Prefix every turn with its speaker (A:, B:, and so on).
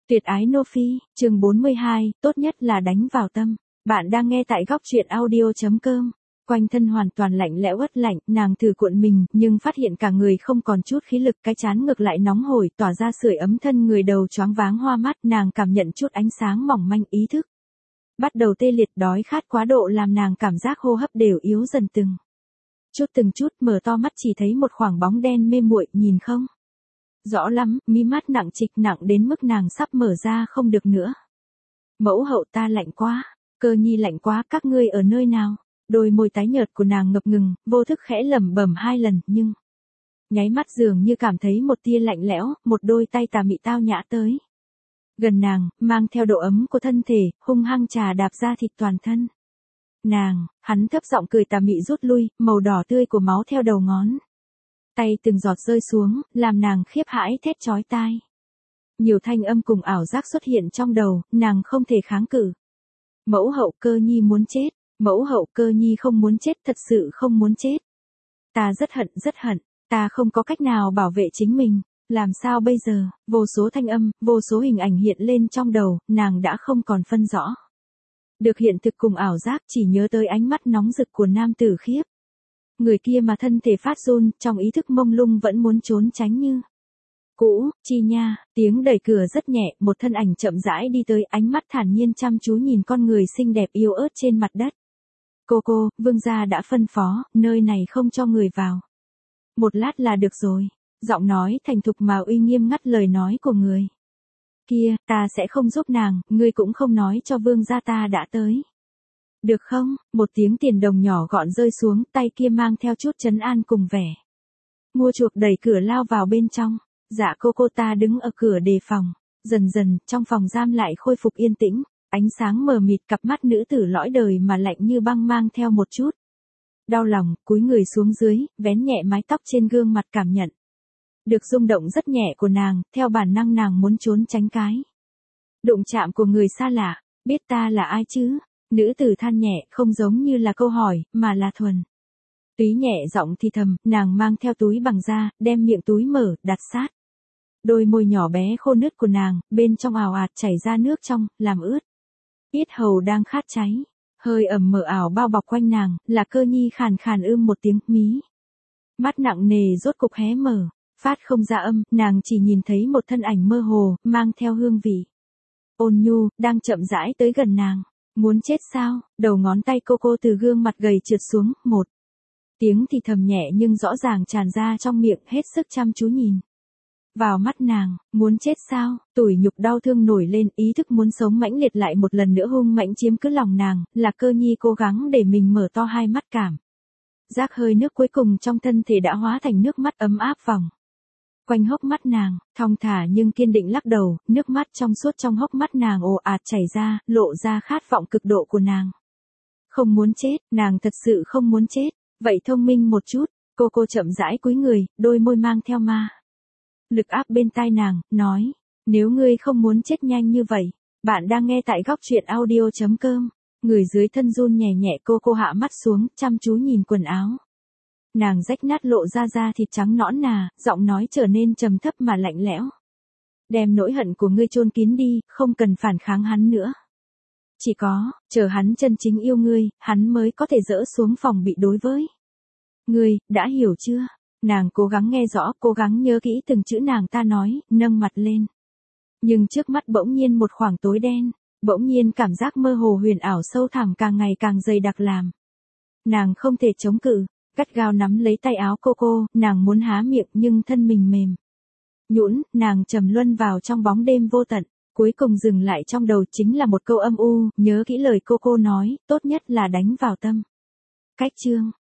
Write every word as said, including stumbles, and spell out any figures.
A: Tuyệt ái Nô Phi, chương bốn mươi hai, tốt nhất là đánh vào tâm. Bạn đang nghe tại góc truyện audio.com. Quanh thân hoàn toàn lạnh lẽo ớt lạnh, nàng thử cuộn mình, nhưng phát hiện cả người không còn chút khí lực, cái trán ngược lại nóng hổi, tỏa ra sưởi ấm thân người, đầu choáng váng hoa mắt, nàng cảm nhận chút ánh sáng mỏng manh, ý thức bắt đầu tê liệt, đói khát quá độ làm nàng cảm giác hô hấp đều yếu dần từng chút từng chút, mở to mắt chỉ thấy một khoảng bóng đen mê muội, nhìn không rõ lắm, mí mắt nặng trịch, nặng đến mức nàng sắp mở ra không được nữa. Mẫu hậu, ta lạnh quá, Cơ Nhi lạnh quá, các ngươi ở nơi nào? Đôi môi tái nhợt của nàng ngập ngừng, vô thức khẽ lẩm bẩm hai lần, nhưng nháy mắt dường như cảm thấy một tia lạnh lẽo, một đôi tay tà mị tao nhã tới gần nàng, mang theo độ ấm của thân thể, hung hăng trà đạp ra thịt toàn thân nàng. Hắn thấp giọng cười tà mị rút lui, màu đỏ tươi của máu theo đầu ngón tay từng giọt rơi xuống, làm nàng khiếp hãi thét chói tai. Nhiều thanh âm cùng ảo giác xuất hiện trong đầu, nàng không thể kháng cự. Mẫu hậu, Cơ Nhi muốn chết. Mẫu hậu, Cơ Nhi không muốn chết, thật sự không muốn chết. Ta rất hận, rất hận, ta không có cách nào bảo vệ chính mình. Làm sao bây giờ? Vô số thanh âm, vô số hình ảnh hiện lên trong đầu, nàng đã không còn phân rõ được hiện thực cùng ảo giác, chỉ nhớ tới ánh mắt nóng rực của nam tử khiếp người kia mà thân thể phát run, trong ý thức mông lung vẫn muốn trốn tránh như cũ. Chi nha, tiếng đẩy cửa rất nhẹ, một thân ảnh chậm rãi đi tới, ánh mắt thản nhiên chăm chú nhìn con người xinh đẹp yếu ớt trên mặt đất. Cô cô, vương gia đã phân phó, nơi này không cho người vào. Một lát là được rồi. Giọng nói thành thục mà uy nghiêm ngắt lời nói của người kia, ta sẽ không giúp nàng, ngươi cũng không nói cho vương gia ta đã tới. Được không? Một tiếng tiền đồng nhỏ gọn rơi xuống, tay kia mang theo chút trấn an cùng vẻ mua chuộc đẩy cửa lao vào bên trong. Dạ cô cô, ta đứng ở cửa đề phòng. Dần dần, trong phòng giam lại khôi phục yên tĩnh, ánh sáng mờ mịt, cặp mắt nữ tử lõi đời mà lạnh như băng mang theo một chút đau lòng, cúi người xuống dưới, vén nhẹ mái tóc trên gương mặt, cảm nhận được rung động rất nhẹ của nàng, theo bản năng nàng muốn trốn tránh cái đụng chạm của người xa lạ. Biết ta là ai chứ? Nữ tử than nhẹ, không giống như là câu hỏi, mà là thuần túy nhẹ giọng thì thầm. Nàng mang theo túi bằng da, đem miệng túi mở, đặt sát đôi môi nhỏ bé khô nứt của nàng, bên trong ào ạt chảy ra nước trong, làm ướt yết hầu đang khát cháy. Hơi ẩm mờ ảo bao bọc quanh nàng, là Cơ Nhi khàn khàn ưm một tiếng, mí mắt nặng nề rốt cục hé mở, phát không ra âm, nàng chỉ nhìn thấy một thân ảnh mơ hồ, mang theo hương vị ôn nhu, đang chậm rãi tới gần nàng. Muốn chết sao? Đầu ngón tay cô cô từ gương mặt gầy trượt xuống, một tiếng thì thầm nhẹ nhưng rõ ràng tràn ra trong miệng, hết sức chăm chú nhìn vào mắt nàng. Muốn chết sao? Tủi nhục đau thương nổi lên, ý thức muốn sống mãnh liệt lại một lần nữa hung mãnh chiếm cứ lòng nàng, là Cơ Nhi cố gắng để mình mở to hai mắt, cảm giác hơi nước cuối cùng trong thân thể đã hóa thành nước mắt ấm áp vòng quanh hốc mắt nàng. Thong thả nhưng kiên định lắc đầu, nước mắt trong suốt trong hốc mắt nàng ồ ạt chảy ra, lộ ra khát vọng cực độ của nàng. Không muốn chết, nàng thật sự không muốn chết. Vậy thông minh một chút. Cô cô chậm rãi cúi người, đôi môi mang theo ma lực áp bên tai nàng, nói, nếu ngươi không muốn chết nhanh như vậy. Bạn đang nghe tại góc truyện audio.com. Người dưới thân run nhẹ nhẹ, cô cô hạ mắt xuống, chăm chú nhìn quần áo nàng rách nát, lộ ra da thịt trắng nõn nà, giọng nói trở nên trầm thấp mà lạnh lẽo. Đem nỗi hận của ngươi chôn kín đi, không cần phản kháng hắn nữa. Chỉ có, chờ hắn chân chính yêu ngươi, hắn mới có thể dỡ xuống phòng bị đối với ngươi, đã hiểu chưa? Nàng cố gắng nghe rõ, cố gắng nhớ kỹ từng chữ nàng ta nói, nâng mặt lên. Nhưng trước mắt bỗng nhiên một khoảng tối đen, bỗng nhiên cảm giác mơ hồ huyền ảo sâu thẳm càng ngày càng dày đặc làm nàng không thể chống cự. Gắt gao nắm lấy tay áo cô cô, nàng muốn há miệng nhưng thân mình mềm nhũn, nàng trầm luân vào trong bóng đêm vô tận. Cuối cùng dừng lại trong đầu chính là một câu âm u, nhớ kỹ lời cô cô nói, tốt nhất là đánh vào tâm. Cách chương